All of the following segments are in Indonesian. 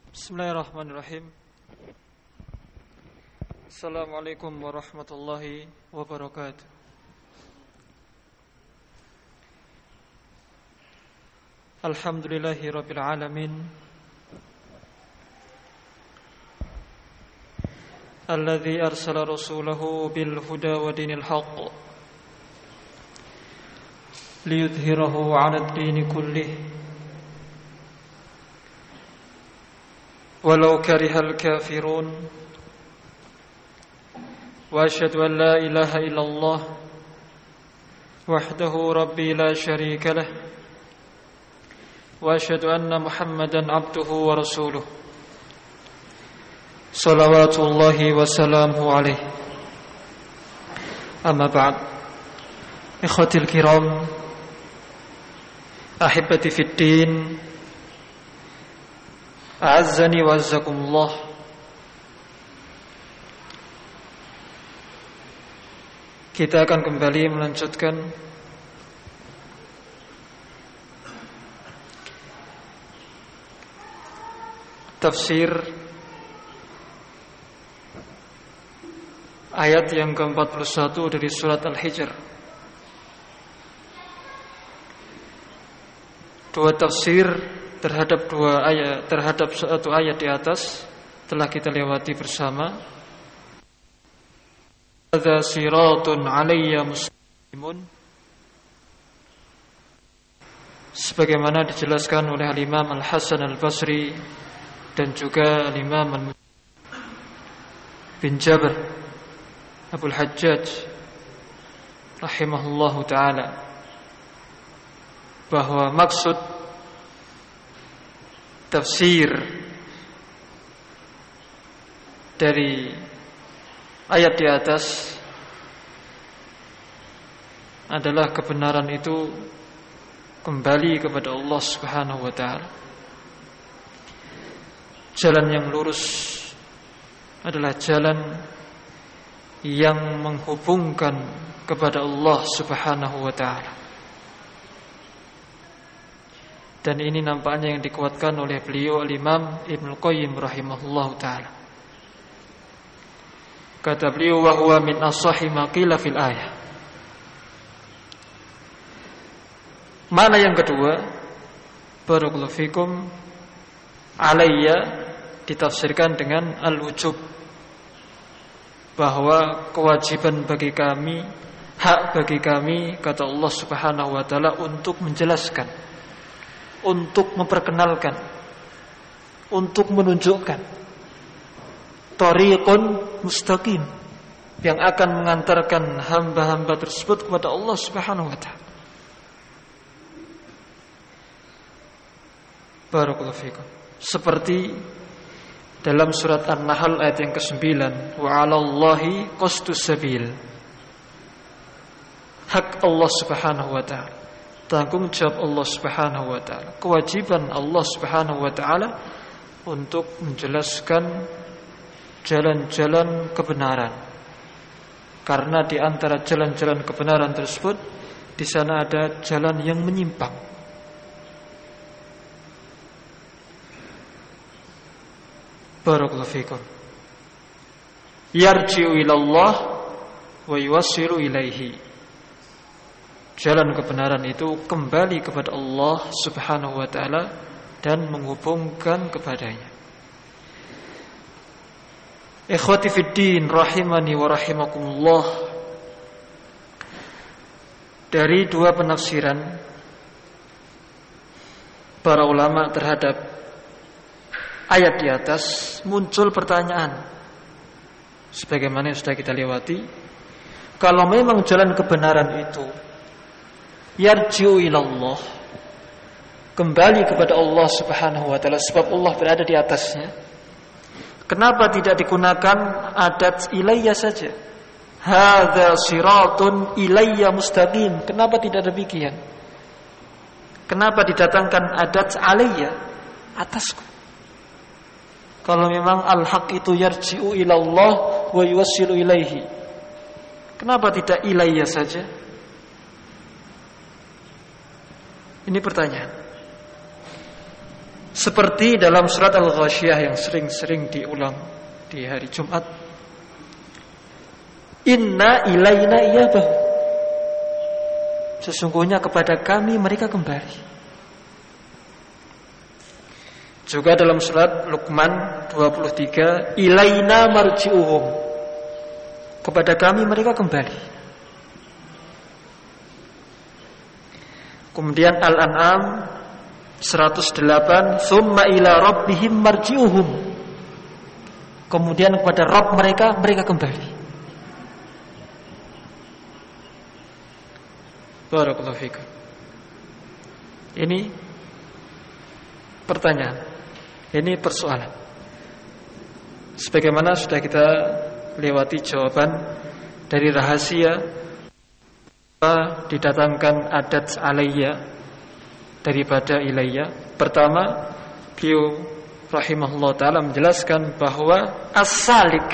Bismillahirrahmanirrahim. Assalamualaikum warahmatullahi wabarakatuh. Alhamdulillahi rabbil alamin, alladzi arsala rasulahu bil huda wa dinil haqq liyudhhirahu 'ala ad-dini kullih walau karihal kafirun. Wa asyhadu an la ilaha illallah wahdahu rabbi la syarika lah, wa asyhadu anna Muhammadan abduhu wa rasuluh salawatullahi wa salamuhu alaihi. Amma ba'd. Ikhwatil kiram, ahibati fid din, a'azzani wa azzakumullah. Kita akan kembali melanjutkan tafsir ayat yang ke-41 dari surat Al-Hijr. Dua tafsir terhadap satu ayat di atas telah kita lewati bersama. Hadza siratun 'alayya muslimun, sebagaimana dijelaskan oleh Al-Imam Al-Hasan Al-Basri dan juga Al-Imam bin Jabr Abul Hajjaj rahimahullahu taala, bahwa maksud tafsir dari ayat di atas adalah kebenaran itu kembali kepada Allah Subhanahu wa taala. Jalan yang lurus adalah jalan yang menghubungkan kepada Allah Subhanahu wa taala. Dan ini nampaknya yang dikuatkan oleh beliau Al-Imam Ibnu Qayyim rahimahullahu taala. Kata beliau, wa huwa min ashahhi ma qila fil ayah. Mana yang kedua, barakallahu fikum, alayya ditafsirkan dengan al-wujub, bahwa kewajiban bagi kami, hak bagi kami, kata Allah Subhanahu wa taala, untuk menjelaskan, untuk memperkenalkan, untuk menunjukkan thariqun mustaqim yang akan mengantarkan hamba-hamba tersebut kepada Allah Subhanahu wa taala. Barakallahu fikum. Seperti dalam surat An-Nahl ayat yang ke-9, wa 'alallahi qasdus sabil. Hak Allah Subhanahu wa taala, tanggung jawab Allah Subhanahu wa taala, kewajiban Allah Subhanahu wa taala untuk menjelaskan jalan-jalan kebenaran. Karena di antara jalan-jalan kebenaran tersebut, di sana ada jalan yang menyimpang. Barakallahu fikum. Yarji'u ilallah wa yuwassilu ilaihi. Jalan kebenaran itu kembali kepada Allah Subhanahu wa taala dan menghubungkan kepadanya. Ikhwati fid din rahimani wa rahimakumullah. Dari dua penafsiran para ulama terhadap ayat di atas muncul pertanyaan, sebagaimana yang sudah kita lewati. Kalau memang jalan kebenaran itu yarji'u ilallah, kembali kepada Allah Subhanahu wa taala, sebab Allah berada di atasnya, kenapa tidak digunakan adat ilayya saja? Hadza siratun ilayya mustaqim. Kenapa tidak demikian? Kenapa didatangkan adat alayya, atasku? Kalau memang al-haq itu yarji'u ilallah wa yuwassilu ilaihi, kenapa tidak ilayya saja? Ini pertanyaan. Seperti dalam surat Al-Ghasyiyah yang sering-sering diulang di hari Jumat. Inna ilaina iyabahum. Sesungguhnya kepada kami mereka kembali. Juga dalam surat Luqman 23, ilaina marji'uhum. Kepada kami mereka kembali. Kemudian Al-An'am 108, summa ila rabbihim marji'uhum. Kemudian kepada Rabb mereka kembali. Barakallahu fikum. Ini pertanyaan. Ini persoalan. Sebagaimana sudah kita lewati jawaban dari rahasia didatangkan adat alayya daripada ilayya. Pertama, beliau rahimahullah ta'ala menjelaskan bahwa as-salik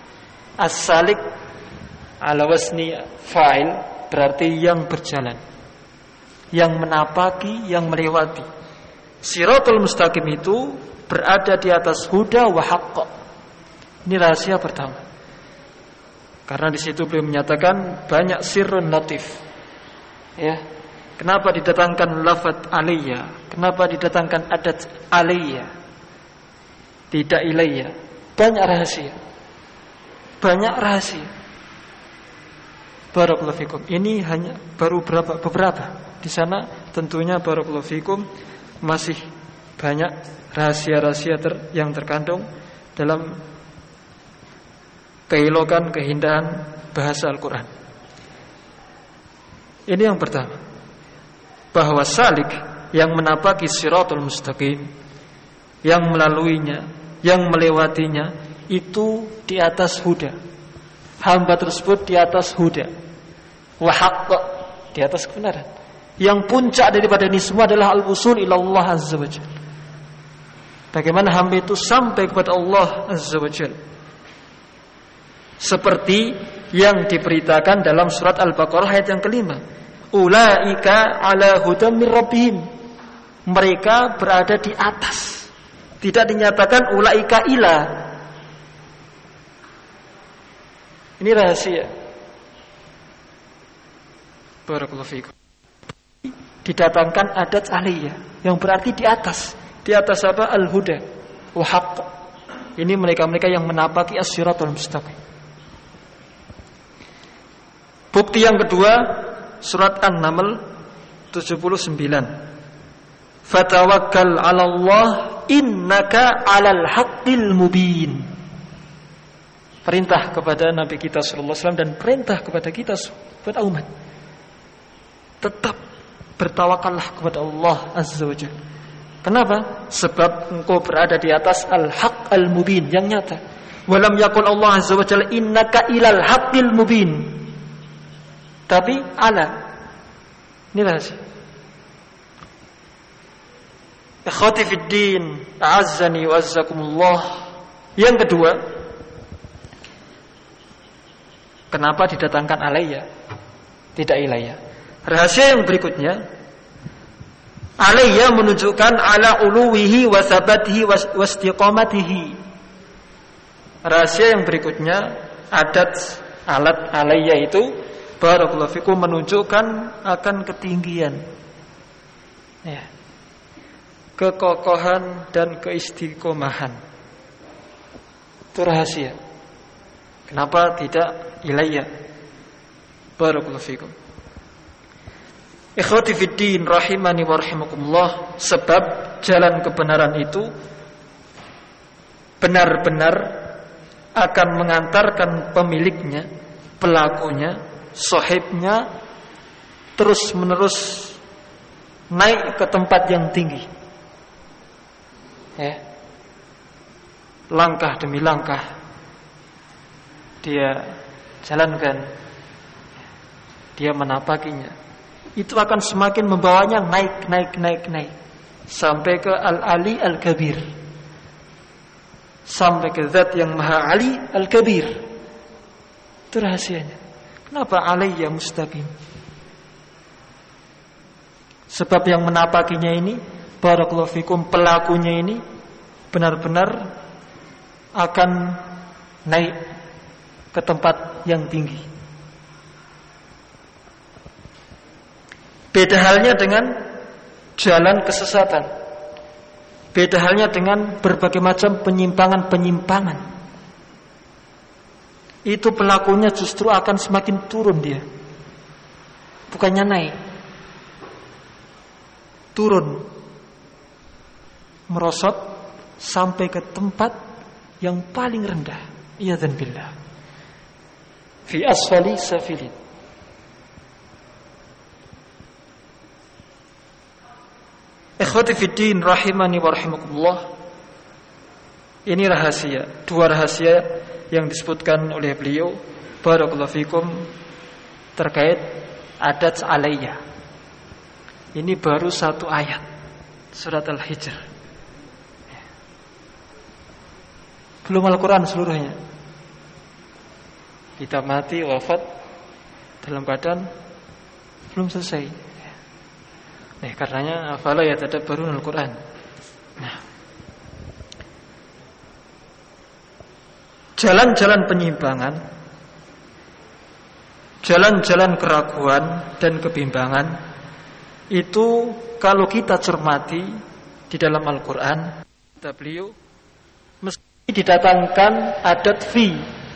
ala wasni fa'il berarti yang berjalan, yang menapaki, yang melewati. Siratul mustaqim itu berada di atas huda wa haqq. Ini rahasia pertama. Karena di situ beliau menyatakan banyak sirrun latif. Ya. Kenapa didatangkan lafaz alayya? Kenapa didatangkan adat alayya? Tidak ilayya. Banyak rahasia. Banyak rahasia. Barakallahu fikum. Ini hanya baru beberapa. Di sana tentunya barakallahu fikum masih banyak rahasia-rahasia yang terkandung dalam keelokan, keindahan bahasa Al-Quran. Ini yang pertama, bahwa salik yang menapaki siratul mustaqim, yang melaluinya, yang melewatinya, itu di atas huda. Hamba tersebut di atas huda wa haqq, di atas kebenaran. Yang puncak daripada ini semua adalah al-wusul ila Allah azza wa jalla. Bagaimana hamba itu sampai kepada Allah azza wa jalla, seperti yang diberitakan dalam surat Al-Baqarah ayat yang kelima, ulaika ala hudam mir rabbihim. Mereka berada di atas. Tidak dinyatakan ulaika ila. Ini rahasia. Barakallahu fiikum. Didatangkan adat aliyah yang berarti di atas. Di atas apa? Al-huda wa haqq. Ini mereka-mereka yang menapaki as-siratal mustaqim. Bukti yang kedua, surat An-Naml 79. Fatawakkal 'ala Allah innaka 'alal haqqil mubin. Perintah kepada Nabi kita sallallahu alaihi wasallam dan perintah kepada kita kepada umat. Tetap bertawakallah kepada Allah azza wajalla. Kenapa? Sebab engkau berada di atas al-haq al-mubin yang nyata. Walam yakun Allah azza wajalla innaka ilal haqqil mubin. Tapi ala. Ini rahasia. Ikhwati fid din, a'azzani wa azzakumullah. Yang kedua, kenapa didatangkan alayya, tidak ilayya? Rahasia yang berikutnya, alayya menunjukkan ala uluwihi wa sabatihi wa istiqamatihi. Rahasia yang berikutnya, alat alayya itu barakallahu fikum menunjukkan akan ketinggian, ya, kekokohan dan keistiqomahan. Itu rahasia. Kenapa tidak ilayya? Barakallahu fikum. Ikhwati fid din rahimani wa rahimakumullah, sebab jalan kebenaran itu benar-benar akan mengantarkan pemiliknya, pelakunya, sahibnya terus-menerus naik ke tempat yang tinggi. Ya. Langkah demi langkah dia jalankan, dia menapakinya, itu akan semakin membawanya naik sampai ke Al-Ali Al-Kabir, sampai ke Zat yang Maha Ali Al-Kabir. Itu rahasianya. Kenapa alayya mustaqim? Sebab yang menapakinya ini barakallahu fikum, pelakunya ini benar-benar akan naik ke tempat yang tinggi. Beda halnya dengan jalan kesesatan. Beda halnya dengan berbagai macam penyimpangan-penyimpangan. Itu pelakunya justru akan semakin turun dia, bukannya naik. Turun, merosot sampai ke tempat yang paling rendah. Iyadzan billah, fi asfali safilin. Ikhwati fiddin rahimani wa rahimakumullah. Ini rahasia, dua rahasia yang disebutkan oleh beliau barakallahu fikum terkait adat alayya. Ini baru satu ayat surat Al-Hijr, belum Al-Quran seluruhnya. Kita mati wafat dalam badan belum selesai. Nah, karenanya afala yatadabbarun Al-Quran. Nah, jalan-jalan penyimpangan, jalan-jalan keraguan dan kebimbangan itu kalau kita cermati di dalam Al-Quran, kata beliau, mesti didatangkan adat fi,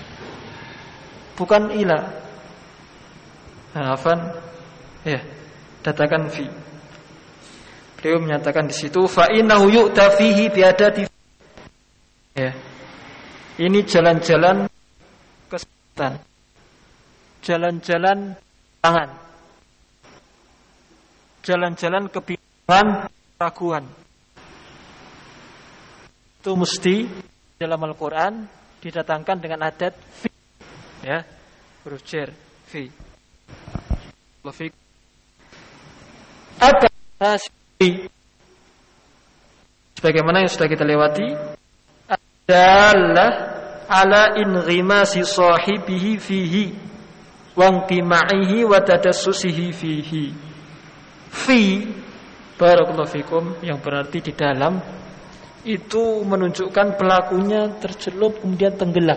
bukan ila. Nah, afan, ya, datangkan fi. Beliau menyatakan di situ fa innahu yu'ta fihi bi adati. Ya. Ini jalan-jalan kesesatan, jalan-jalan tangan, jalan-jalan kebimbangan, keraguan. Itu mesti dalam Al-Quran didatangkan dengan adat fi. Ya, huruf jar fi. Apa sebagaimana yang sudah kita lewati, adalah ala inghimasi sahibihi fihi wa inqima'ihi wa tadassusihi fihi. Fi barakallahu fikum yang berarti di dalam, itu menunjukkan pelakunya tercelup kemudian tenggelam,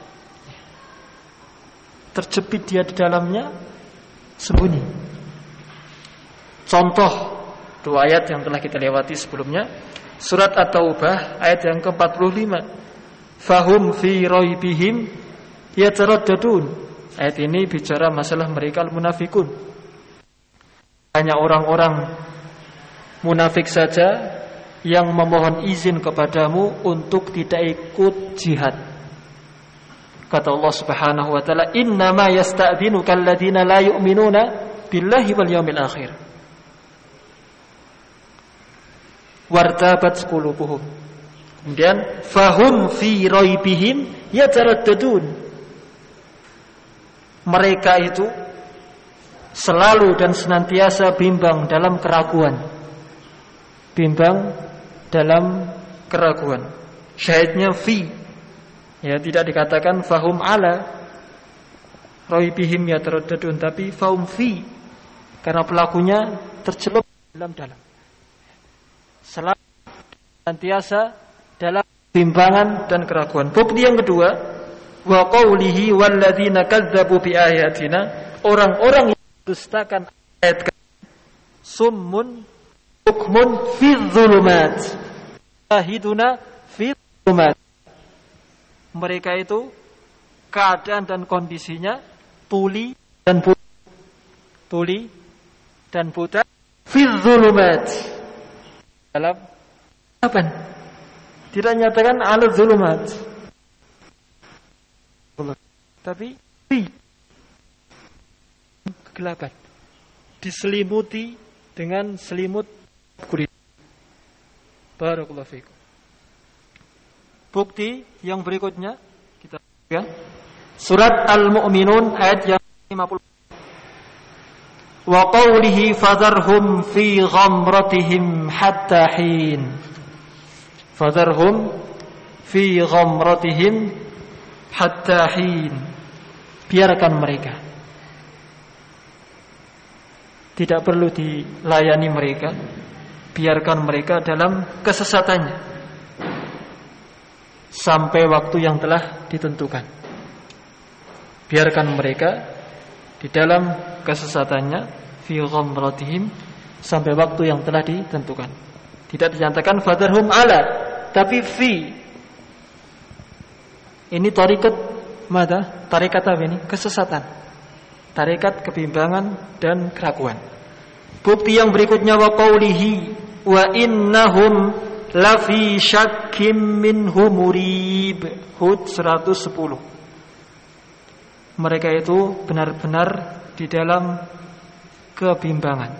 terjepit dia di dalamnya, sembunyi. Contoh dua ayat yang telah kita lewati sebelumnya, surat At-Taubah ayat yang ke-45, fahum fi raibihim yataraddadun. Ayat ini bicara masalah mereka munafikun. Hanya orang-orang munafik saja yang memohon izin kepadamu untuk tidak ikut jihad. Kata Allah Subhanahu wa taala, innama yasta'dzinuka alladziina la yu'minuna billahi wal yaumil akhir wartabat qulubuhum. Kemudian fahum fi raibihim yataraddadun. Mereka itu selalu dan senantiasa bimbang dalam keraguan. Bimbang dalam keraguan. Syahidnya fi. Ya, tidak dikatakan fahum ala raibihim yataraddadun, tapi fahum fi, karena pelakunya tercelup dalam-dalam. Selalu senantiasa dalam bimbangan dan keraguan. Bukti yang kedua, wa qaulihi walladzina kadzdzabu bi ayatina, orang-orang yang mendustakan ayat kami, summun hukmun fi dzulumat, syahiduna fi dzulumat. Mereka itu keadaan dan kondisinya tuli dan buta, tuli dan buta fi dzulumat, dalam apa? Tidak nyatakan ala zulumat, tapi kegelapan, diselimuti dengan selimut kulit. Barakallahu fikum. Bukti yang berikutnya kita lihat surat Al-Mu'minun ayat yang 50. Wa qawlihi fadharhum fi ghamratihim hatta hin. Fadharhum fi ghamratihim hatta hin. Biarkan mereka. Tidak perlu dilayani mereka. biarkan mereka dalam kesesatannya sampai waktu yang telah ditentukan. Biarkan mereka di dalam kesesatannya fi ghamratihim sampai waktu yang telah ditentukan. Tidak dinyatakan fadarhum ala, tapi fi. Ini tarikat mada? Tarikat apa ini? Kesesatan. Tarikat kebimbangan dan keraguan. Bukti yang berikutnya wa qaulihi wa innahum lafi syakkim minhu murib. Hud 110. Mereka itu benar-benar di dalam kebimbangan.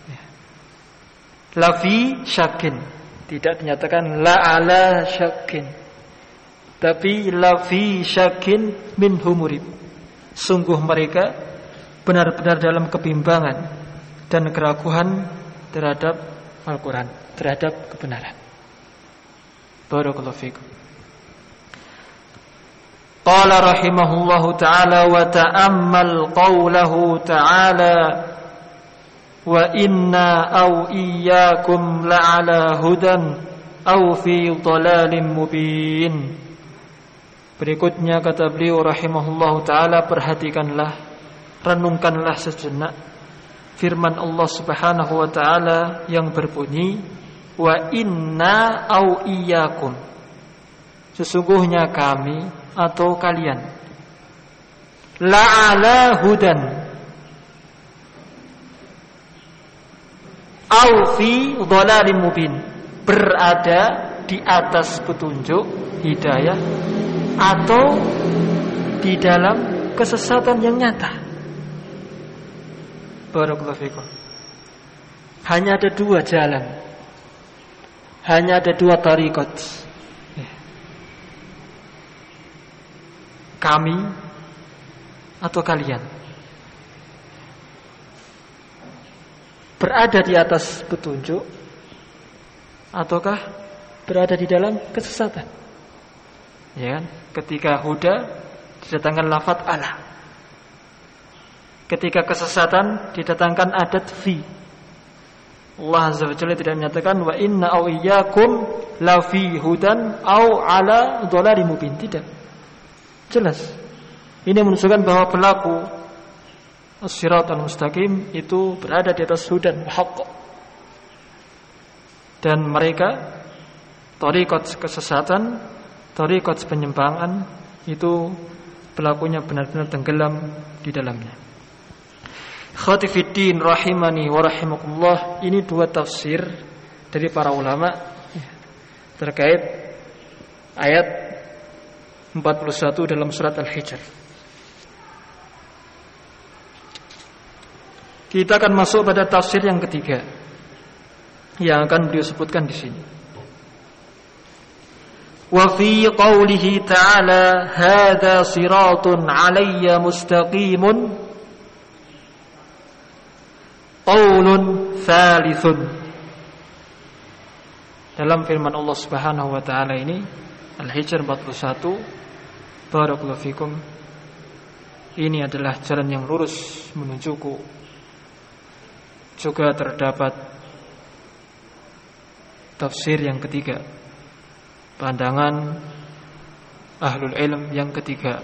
Lafi syakin, tidak dinyatakan la ala syakin, tapi lafi syakin minhu murib. Sungguh mereka benar-benar dalam kebimbangan dan keraguan terhadap Al-Quran, terhadap kebenaran. Barakallahu fikum. Qala rahimahullahu ta'ala wa ta'ammal qawlahu ta'ala wa inna aw iyyakum la'ala hudan aw fi dhalalin mubin. Berikutnya kata beliau rahimahullahu ta'ala, perhatikanlah, renungkanlah sejenak firman Allah subhanahu wa ta'ala yang berbunyi wa inna aw iyyakum, sesungguhnya kami atau kalian la'ala hudan aw fi dhalalin mubin, berada di atas petunjuk hidayah atau di dalam kesesatan yang nyata. Barakallahu fikum. Hanya ada dua jalan, hanya ada dua tariqat, kami atau kalian. Berada di atas petunjuk ataukah berada di dalam kesesatan? Ya kan? Ketika huda didatangkan lafaz ala, ketika kesesatan didatangkan adat fi. Allah Azza wa Jalla tidak menyatakan wa inna aw iyyakum la fi hudan aw ala dhalalin mubin, tidak. Jelas. Ini menunjukkan bahwa pelaku as-siratal mustaqim itu berada di atas hudan haqq. Dan mereka tariqat kesesatan, tariqat penyimpangan itu pelakunya benar-benar tenggelam di dalamnya. Khatifiddin rahimani wa rahimakumullah, ini dua tafsir dari para ulama terkait ayat 41 dalam surat Al-Hijr. Kita akan masuk pada tafsir yang ketiga yang akan beliau sebutkan di sini. Wa fi qawlihi ta'ala hadza siratun 'alayya mustaqimun qaulun thalithun. Dalam firman Allah Subhanahu wa taala ini Al-Hijr 41, barakallahu fikum, ini adalah jalan yang lurus menujuku. Juga terdapat tafsir yang ketiga, pandangan ahlul ilm yang ketiga,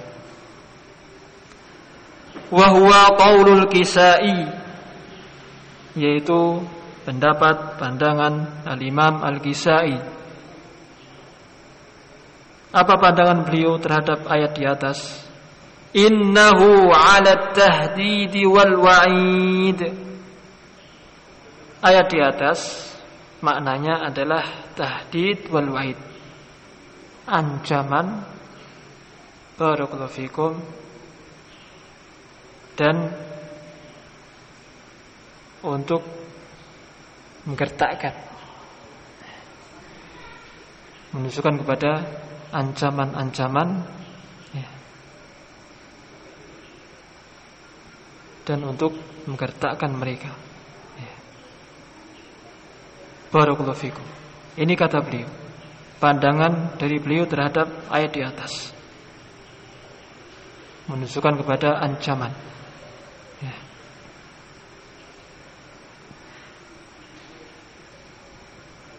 wa huwa qaulul Kisai, yaitu pendapat pandangan Al-Imam Al-Kisai. Apa pandangan beliau terhadap ayat di atas? Innahu 'ala tahdid wal wa'id. Ayat di atas maknanya adalah tahdid wal wa'id, ancaman, barakallahu fikum, dan untuk menggertakkan, menunjukkan kepada ancaman-ancaman, ya, dan untuk menggertakkan mereka, ya. Barakallahu fikum. Ini kata beliau, pandangan dari beliau terhadap ayat di atas, menunjukkan kepada ancaman, ya.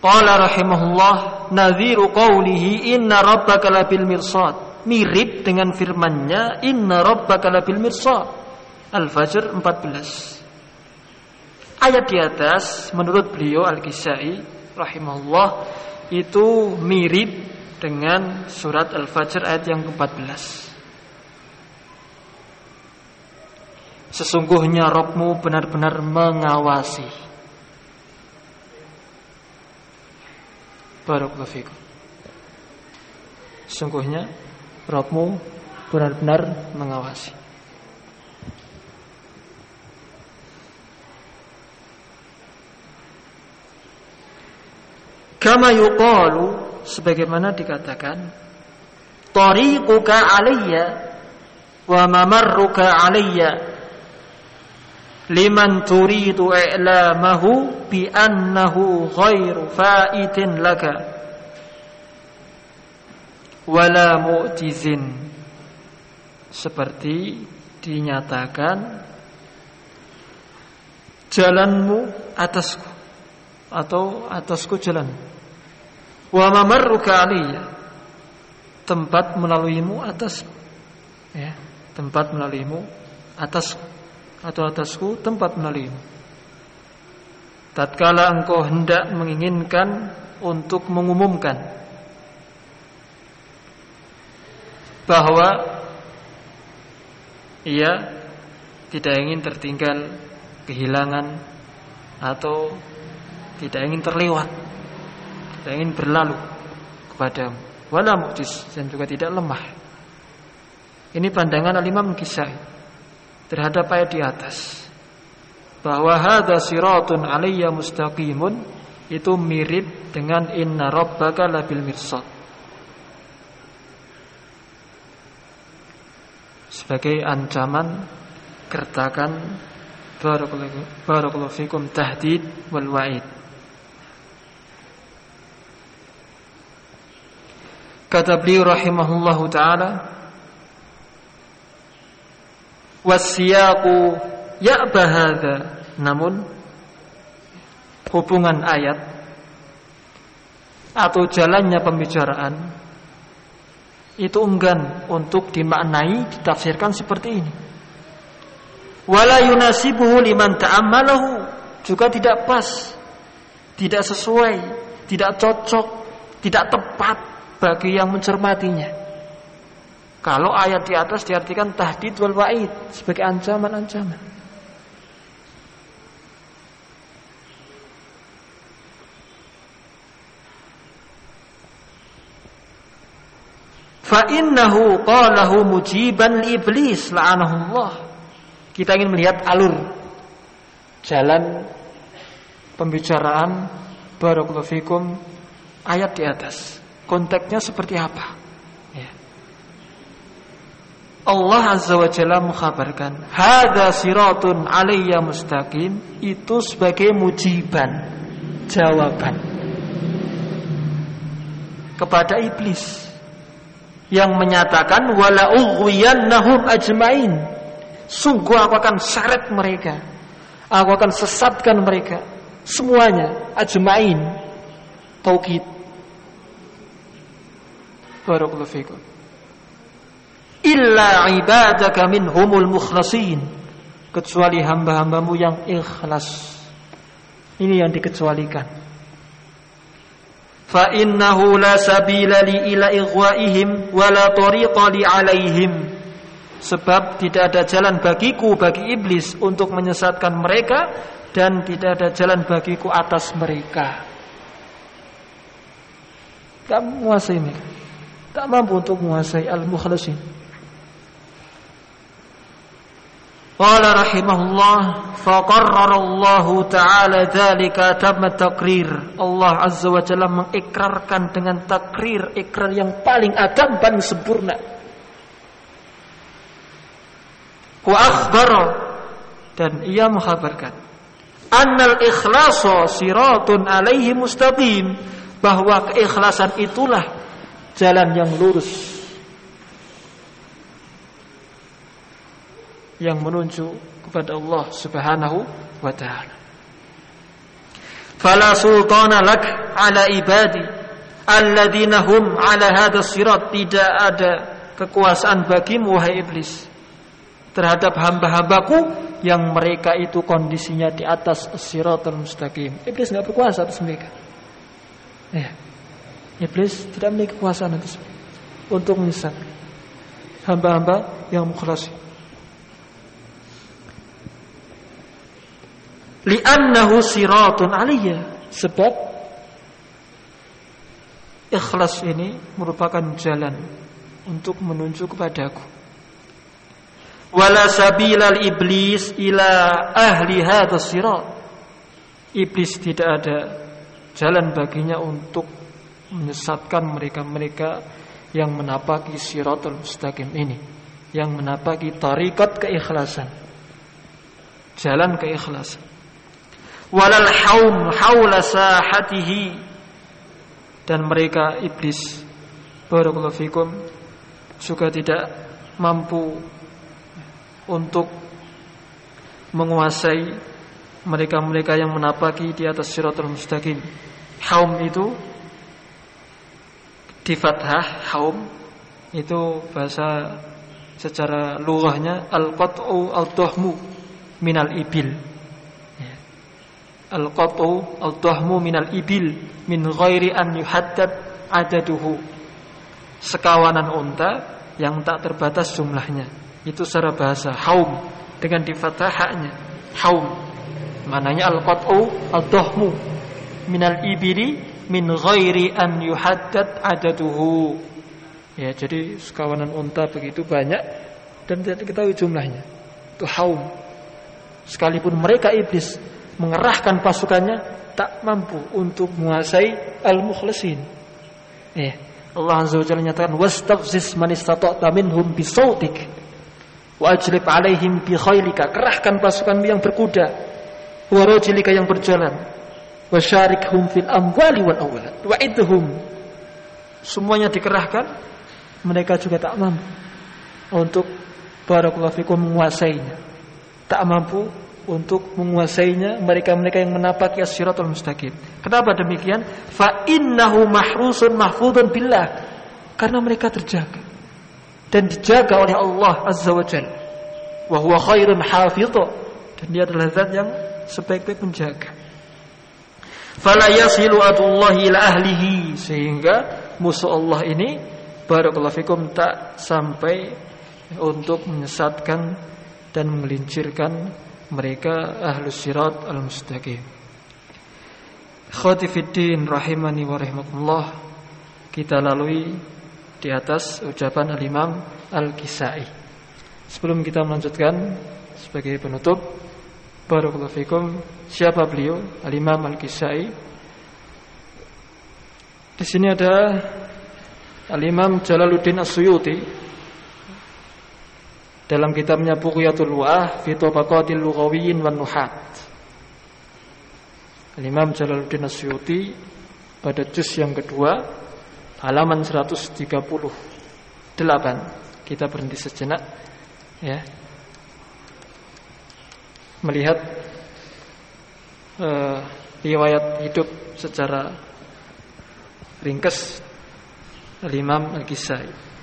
Qala rahimahullah nadhiru qawlihi inna rabbaka labil mirsad, mirip dengan firman-Nya inna rabbaka labil mirsad. Al-Fajr 14. Ayat di atas menurut beliau Al-Kisai rahimahullah itu mirip dengan surat Al-Fajr ayat yang ke-14. Sesungguhnya Rabbmu benar-benar mengawasi. Barakallahu fikum. Sesungguhnya Rabbmu benar-benar mengawasi. Kama yuqalu, sebagaimana dikatakan, tariquka alayya wa mamarruka alayya liman turidu i'lamahu bi annahu ghairu fa'itin laka wala mu'jizin. Seperti dinyatakan jalanmu atasku atau atasku jalan. Wa mamarruka alayya, tempat melaluimu atasku, ya, tempat melaluimu atasku atau atasku tempat melaluimu. Tatkala engkau hendak menginginkan untuk mengumumkan bahwa ia tidak ingin tertinggal, kehilangan, atau tidak ingin terlewat, tidak ingin berlalu kepadamu, wala mu'jiz, dan juga tidak lemah. Ini pandangan Al-Imam Kisai terhadap ayat di atas, bahwa hadza siratun alayya mustaqimun itu mirip dengan inna rabbaka labil mirsad, sebagai ancaman, gertakan, barakallahu fikum, tahdid wal wa'id. Kata beliau rahimahullahu ta'ala, wassiyaqu ya'ba hadza, namun hubungan ayat atau jalannya pembicaraan itu enggan untuk dimaknai, ditafsirkan seperti ini. Wala yunasibuhu liman ta'ammalahu, juga tidak pas, tidak sesuai, tidak cocok, tidak tepat bagi yang mencermatinya. Kalau ayat di atas diartikan tahdid wal wa'id, sebagai ancaman-ancaman. Fa innahu qalahu mujiban li iblis la'anahullah. Kita ingin melihat alur jalan pembicaraan barakallahu fikum ayat di atas. Konteksnya seperti apa? Ya. Allah Azza wa Jalla mengkhabarkan hadza siratun alayya mustaqim, itu sebagai mujiban, jawaban kepada iblis yang menyatakan wala ughwiyannahum ajmain, sungguh aku akan seret mereka, aku akan sesatkan mereka semuanya, ajmain, taukid. Barakallahu fikum. Illa ibadaka minhumul mukhlasin, kecuali hamba-hambamu yang ikhlas. Ini yang dikecualikan. Fa innahu la sabila li ila ighwaihim wa la tariqa li alaihim, sebab tidak ada jalan bagiku, bagi iblis, untuk menyesatkan mereka, dan tidak ada jalan bagiku atas mereka. Kamu menguasai mereka, tak mampu untuk menguasai al-mukhlasin. Qala rahimahullah, faqarrara Allah ta'ala dzalika tamma taqrir. Allah Azza wa Jalla mengikrarkan dengan takrir, ikrar yang paling adam, paling sempurna. Wa akhbara, dan ia mengkhabarkan, annal ikhlasa siratun alaihi mustaqim, bahwa keikhlasan itulah jalan yang lurus yang menuju kepada Allah Subhanahu wa ta'ala. Fala sultana lak ala ibadi alladzina hum ala hadzal sirat. Tidak ada kekuasaan bagimu wahai iblis terhadap hamba-hambaku yang mereka itu kondisinya di atas as-siratal mustaqim. Iblis enggak berkuasa atas mereka. Ya. Iblis tidak memiliki kekuasaan atas untuk menyesatkan hamba-hamba yang mukhlas. Li'annahu siratun aliyya, sebab ikhlas ini merupakan jalan untuk menuju kepadaku. Wala sabilal iblis ila ahli hadzal sirat. Iblis tidak ada jalan baginya untuk menyesatkan mereka-mereka yang menapaki siratul mustaqim ini, yang menapaki tariqat keikhlasan, jalan keikhlasan. Walal haum haula sahatihi, dan mereka iblis barakallahu fikum juga tidak mampu untuk menguasai mereka-mereka yang menapaki di atas siratul mustaqim. Haum itu di fathah, haum itu bahasa secara lughahnya al-qat'u al-dahmu minal ibil. Al-qat'u al-dahmu minal ibil min ghairi an yuhaddad adaduhu. Sekawanan unta yang tak terbatas jumlahnya. Itu secara bahasa haum dengan di fathah haknya. Haum maknanya al-qat'u al-dahmu minal ibili min ghairi an yuhaddad adaduhu. Ya, jadi sekawanan unta begitu banyak dan tidak diketahui jumlahnya. Itu haum. Sekalipun mereka iblis mengerahkan pasukannya, tak mampu untuk menguasai al-mukhlasin. Allah Azza wa Jalla nyatakan wastafziz man istata'ta minhum bisautik wa ajlib alaihim bi khailika. Kerahkan pasukanmu yang berkuda, wa rajulika yang berjalan, wa syarikhum fil amwali wal awlad wa idhum. Semuanya dikerahkan, mereka juga tak mampu untuk barakallahu fikum menguasainya. Tak mampu untuk menguasainya mereka-mereka yang menapaki as-siratal mustaqim. Kenapa demikian? Fa innahu mahrusun mahfudun billah. Karena mereka terjaga dan dijaga oleh Allah Azza wa Jalla. Wa huwa khairun hafidha, dan dia adalah zat yang sebaik-baik menjaga. Fala yasilu adullahi ila ahlihi, sehingga musuh Allah ini barakallahu fikum tak sampai untuk menyesatkan dan menggelincirkan mereka ahlus sirat al-mustaqim. Khatifiddin rahimani wa rahimakumullah. Kita lalui di atas ucapan al-Imam Al-Kisai. Sebelum kita melanjutkan sebagai penutup, barakallahu fikum, siapa beliau? Al-Imam Al-Kisai. Di sini ada Al-Imam Jalaluddin As-Suyuti dalam kitabnya Bughyatul Lu'ah fi Tabaqatil Lughawiyyin wan Nuhat. Al-Imam Jalaluddin As-Suyuti pada juz yang kedua halaman 138. Kita berhenti sejenak ya. Melihat riwayat hidup secara ringkas Al-Imam Al-Kisai.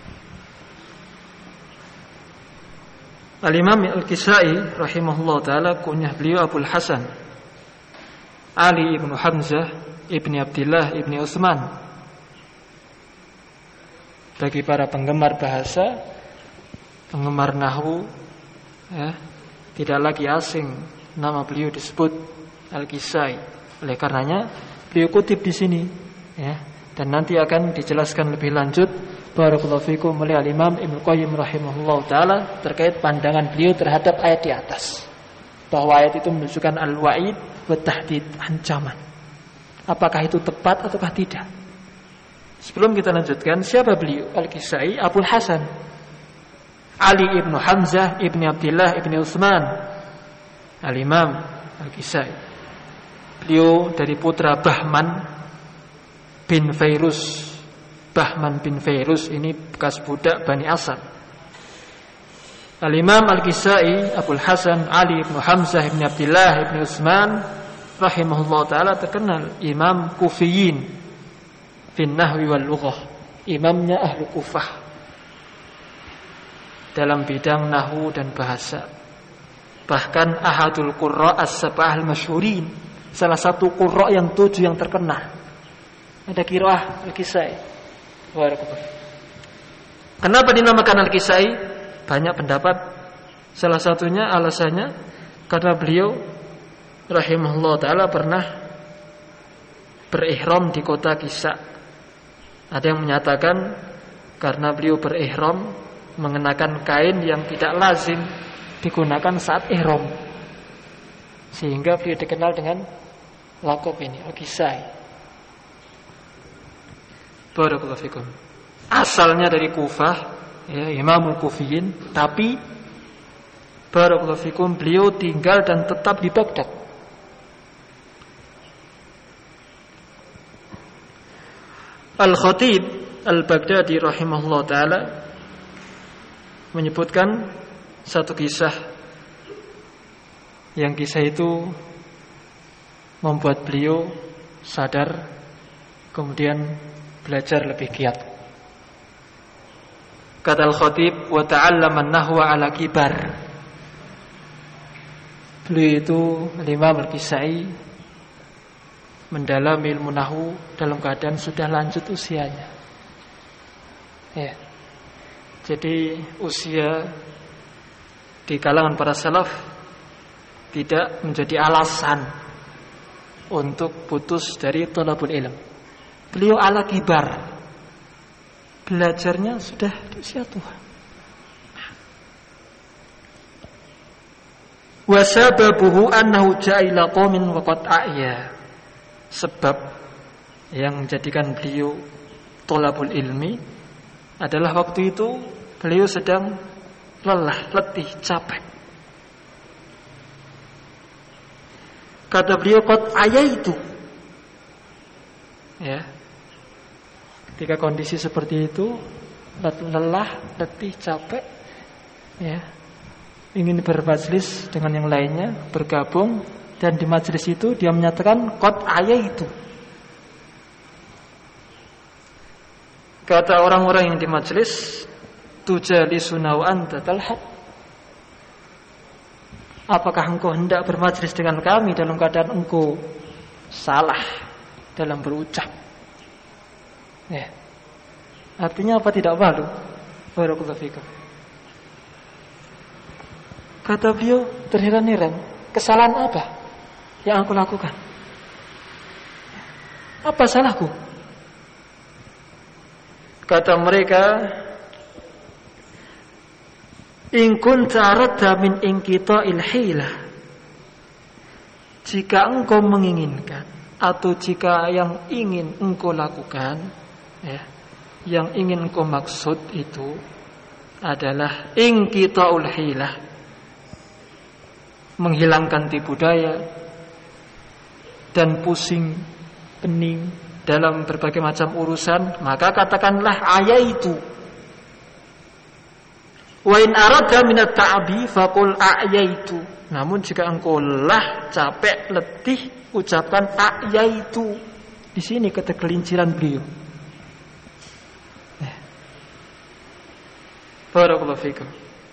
Al-Imam Al-Kisai rahimahullah ta'ala kunyah beliau Abul Hasan Ali ibn Hamzah ibn Abdillah ibn Utsman. Bagi para penggemar bahasa, penggemar nahwu ya, tidak lagi asing nama beliau disebut Al-Kisai. Oleh karenanya beliau kutip di sini ya, dan nanti akan dijelaskan lebih lanjut barakallahu fikum oleh Al-Imam Ibnu Qayyim rahimahullah taala terkait pandangan beliau terhadap ayat di atas, bahwa ayat itu menunjukkan al-wa'id wa tahdid, ancaman. Apakah itu tepat ataukah tidak? Sebelum kita lanjutkan, siapa beliau? Al-Kisai Abul Hasan Ali ibnu Hamzah ibnu Abdillah ibnu Utsman. Al-Imam Al-Kisai, beliau dari putra Bahman bin Fairuz. Bahman bin Fairuz ini bekas budak Bani Asad. Al-Imam Al-Kisai Abul Hasan Ali ibn Hamzah ibn Abdillah ibn Utsman rahimahullah taala terkenal imam kufiyin fin nahwi wal lughah, imamnya ahli Kufah dalam bidang nahwu dan bahasa. Bahkan ahadul qurra as-sab'ah al-masyhurin, salah satu qurra yang 7 yang terkenal. Ada qiraah Al-Kisai. Kenapa dinamakan Al-Kisai? Banyak pendapat. Salah satunya alasannya karena beliau rahimahullah taala pernah berihram di kota Kisah. Ada yang menyatakan karena beliau berihram mengenakan kain yang tidak lazim digunakan saat ihram, sehingga beliau dikenal dengan lakop ini Al-Kisai. Barakallahu fikum. Asalnya dari Kufah, ya, Imamul Kufiyin, tapi barakallahu fikum beliau tinggal dan tetap di Baghdad. Al-Khatib Al-Baghdadi rahimahullah taala menyebutkan satu kisah, yang kisah itu membuat beliau sadar, kemudian belajar lebih giat. Kata Al-Khatib, wa ta'allama an-nahwa ala kibar. Beliau itu Imam Al-Kisai mendalami ilmu nahwu dalam keadaan sudah lanjut usianya. Ya. Jadi usia di kalangan para salaf tidak menjadi alasan untuk putus dari thalabul ilm. Beliau ala kibar, belajarnya sudah di usia tua. Wa sababuhu annahu ja'ila qaumin wa qad a'ya. Sebab yang menjadikan beliau thalabul ilmi adalah waktu itu beliau sedang lelah, letih, capek. Kata beliau qad ayaitu. Ya. Ketika kondisi seperti itu, lelah, letih, capek, ya. Ingin bermajlis dengan yang lainnya, bergabung, dan di majlis itu dia menyatakan qad ayaitu. Kata orang-orang yang di majlis, tujalisuna wa anta talhad. Apakah engkau hendak bermajlis dengan kami dalam keadaan engkau salah dalam berucap? Ya. Artinya apa, tidak malu? Barakallahu fikum. Kata beliau terheran-heran, kesalahan apa yang aku lakukan? Apa salahku? Kata mereka, in kunta aradta min inqita'il hilah. Jika engkau menginginkan, atau jika yang ingin engkau lakukan, ya, yang ingin engkau maksud itu adalah inqita'ul hilah, menghilangkan tipu daya dan pusing pening dalam berbagai macam urusan, maka katakanlah ayaitu. Wa in arada min at-ta'bi faqul ayaitu. Namun jika engkau lelah, capek, letih, ucapkan ayaitu. Di sini ketergelinciran beliau. Barakallahu fikum.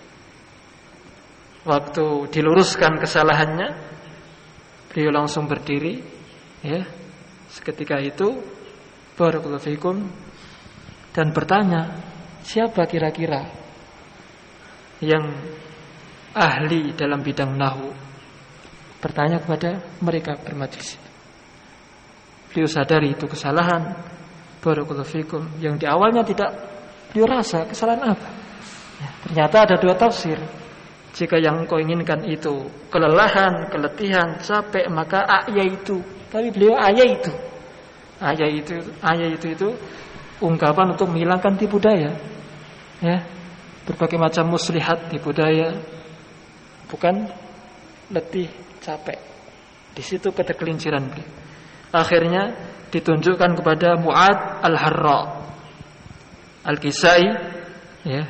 Waktu diluruskan kesalahannya, beliau langsung berdiri, ya. Seketika itu barakallahu fikum, dan bertanya, siapa kira-kira yang ahli dalam bidang nahwu? Bertanya kepada mereka bermajlis. Beliau sadari itu kesalahan, barakallahu fikum, yang di awalnya tidak beliau rasa kesalahan apa. Ya, ternyata ada dua tafsir. Jika yang kau inginkan itu kelelahan, keletihan, capek, maka ayaitu. Tapi beliau ayaitu. Ayaitu itu ungkapan untuk menghilangkan tipu daya. Ya. Berbagai macam muslihat tipu daya, bukan letih, capek. Di situ ketergelinciran beliau. Akhirnya ditunjukkan kepada Mu'ad Al-Harra Al-Kisai, ya.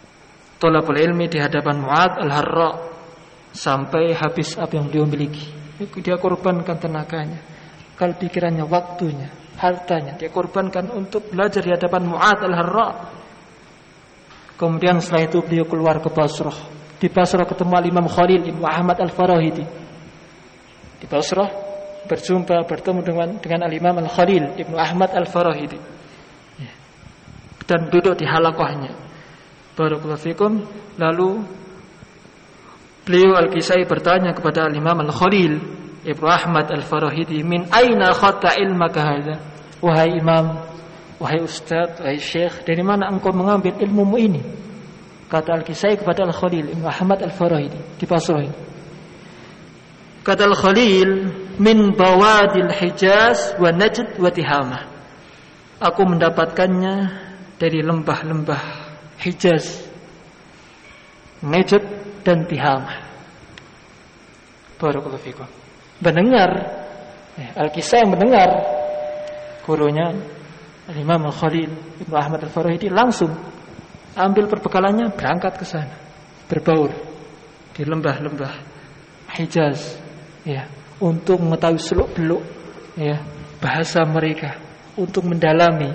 Thalabul ilmi di hadapan Mu'ad Al-Harra sampai habis apa yang beliau miliki. Dia korbankan tenaganya, kalau pikirannya, waktunya, hartanya, dia korbankan untuk belajar di hadapan Mu'adz al-Harra. Kemudian setelah itu beliau keluar ke Basrah. Di Basrah ketemu Imam Khalil Ibnu Ahmad al-Farahidi. Di Basrah bertemu dengan Al-Imam Al-Khalil Ibnu Ahmad al-Farahidi. Dan duduk di halaqahnya. Barakallahu fikum. Lalu beliau Al-Kisai bertanya kepada Al-Imam Al-Khalil Ibnu Ahmad al-Farahidi, "Min aina khatta ilmaka hadza?" Wahai imam, wahai ustaz, wahai syekh, dari mana engkau mengambil ilmumu ini? Kata Al-Kisai kepada Al-Khalil Ibnu Ahmad al-Farahidi di Basrah ini. Kata Al-Khalil, "Min bawadil Hijaz wa Najd wa Tihamah." Aku mendapatkannya dari lembah-lembah Hijaz, Najd dan Tihamah. Barakallahu fikum. Mendengar Al-Kisai mendengar gurunya Imam Al-Khalil Ibnu Ahmad al-Farahidi, langsung ambil perbekalannya, berangkat ke sana, berbaur di lembah-lembah Hijaz, ya, untuk mengetahui seluk-beluk, ya, bahasa mereka, untuk mendalami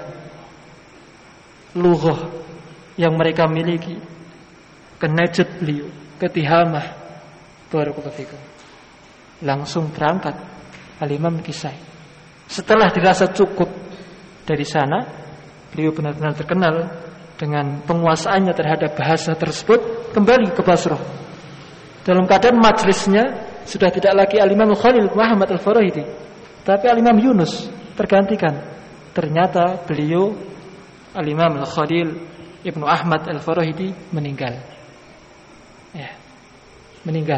lughah yang mereka miliki. Ke Najd beliau, ke Tihamah. Barakallahu fikum. Langsung berangkat Al-Imam Kisai. Setelah dirasa cukup dari sana, beliau benar-benar terkenal dengan penguasaannya terhadap bahasa tersebut, kembali ke Basrah. Dalam keadaan majlisnya sudah tidak lagi Al-Imam Khalil Muhammad al-Farahidi, tapi Al-Imam Yunus tergantikan. Ternyata beliau Al-Imam Khalil Ibnu Ahmad al-Farahidi meninggal. Ya, meninggal.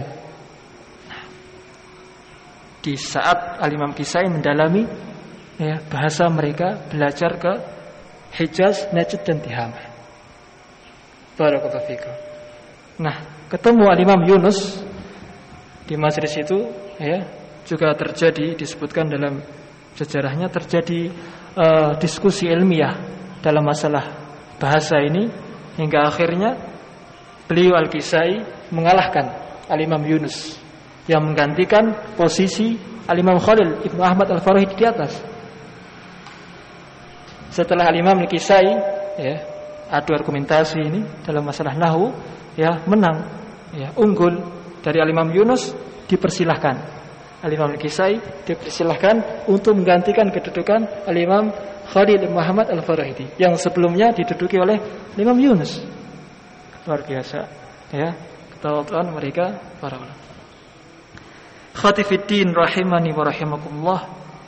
Di saat Al-Imam Kisai mendalami, ya, bahasa mereka, belajar ke Hijaz, Najd dan Tihamah. Barakallahu fikum. Nah, ketemu Al-Imam Yunus di majelis itu, ya, juga terjadi, disebutkan dalam sejarahnya, terjadi diskusi ilmiah dalam masalah bahasa ini, hingga akhirnya beliau Al-Kisai mengalahkan Al-Imam Yunus yang menggantikan posisi Al-Imam Khalil Ibnu Ahmad al-Farahidi di atas. Setelah Al-Imam Al-Kisai, ya, adu argumentasi ini dalam masalah nahwu, ya, menang, ya, unggul dari Al-Imam Yunus, dipersilahkan Al-Imam Al-Kisai dipersilahkan untuk menggantikan kedudukan Al-Imam Khalil Ibnu Ahmad al-Farahidi yang sebelumnya diduduki oleh Al-Imam Yunus. Luar biasa, ya, ketawaduan mereka para ulama. Khatifuddin rahimani wa rahimakumullah.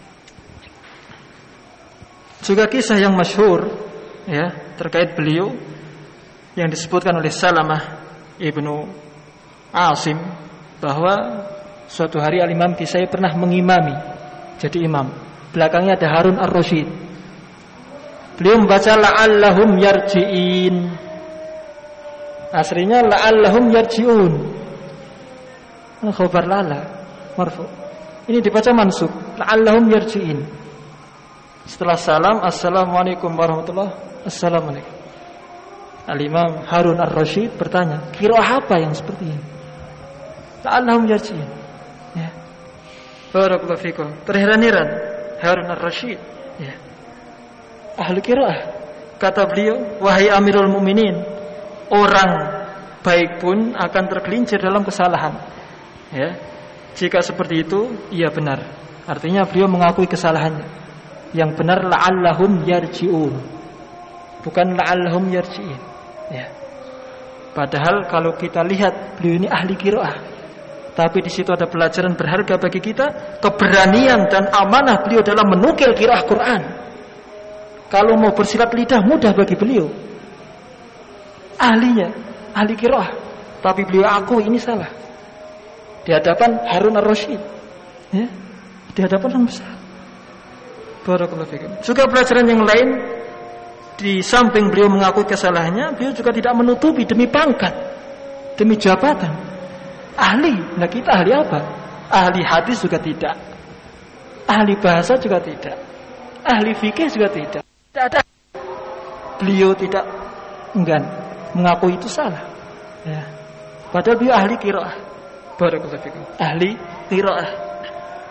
Juga kisah yang masyhur, ya, terkait beliau yang disebutkan oleh Salamah Ibnu Asim, bahwa suatu hari Al-Imam Kisai pernah mengimami, jadi imam. Belakangnya ada Harun ar-Rasyid. Beliau membaca la'allahum yarji'in. Aslinya la'allahum yarji'un. Khabar lala marfu. Ini dibaca mansub, la'allahum yarji'in. Setelah salam, assalamualaikum warahmatullahi wabarakatuh. Assalamualaikum. Al-Imam Harun ar-Rasyid bertanya, qiraah apa yang seperti ini? La'allahum yarji'in. Ya. Barakallahu fikum. Terheran-heran Harun ar-Rasyid, ya, ahli qiraah. Kata beliau, wahai Amirul Mukminin, orang baik pun akan tergelincir dalam kesalahan. Ya. Jika seperti itu, iya benar. Artinya beliau mengakui kesalahannya. Yang benar la'allahum yarji'un, bukan la'allahum yarji'in, ya. Padahal kalau kita lihat beliau ini ahli qiraah, tapi di situ ada pelajaran berharga bagi kita, keberanian dan amanah beliau dalam menukil qiraah Quran. Kalau mau bersilat lidah mudah bagi beliau. Ahlinya, ahli qiraah, tapi beliau akui ini salah. Di hadapan Harun ar-Rasyid, ya, di hadapan yang besar. Barakallahu fikum. Juga pelajaran yang lain, di samping beliau mengakui kesalahannya, beliau juga tidak menutupi demi pangkat, demi jabatan. Ahli, nah kita ahli apa? Ahli hadis juga tidak, ahli bahasa juga tidak, ahli fikih juga tidak. Tidak ada. Beliau tidak enggan mengakui itu salah, ya. Padahal beliau ahli qiraah. Barakallahu fikum. Ahli qiraah.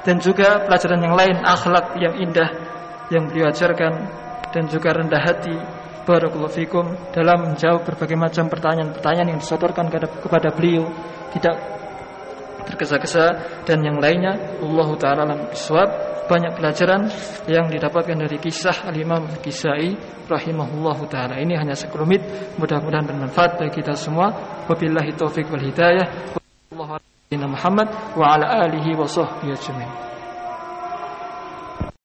dan juga pelajaran yang lain, akhlak yang indah yang beliau ajarkan, dan juga rendah hati. Barakallahu fikum dalam menjawab berbagai macam pertanyaan-pertanyaan yang disodorkan kepada beliau, tidak tergesa-gesa dan yang lainnya. Allahu ta'ala alam bisawab. Banyak pelajaran yang didapatkan dari kisah Al-Imam Al-Kisai rahimahullahu ta'ala. Ini hanya sekelumit, mudah-mudahan bermanfaat bagi kita semua. Wabillahi taufiq wal hidayah. Wallahu a'lam. Muhammad wa ala alihi wa sahbihi ajma'in.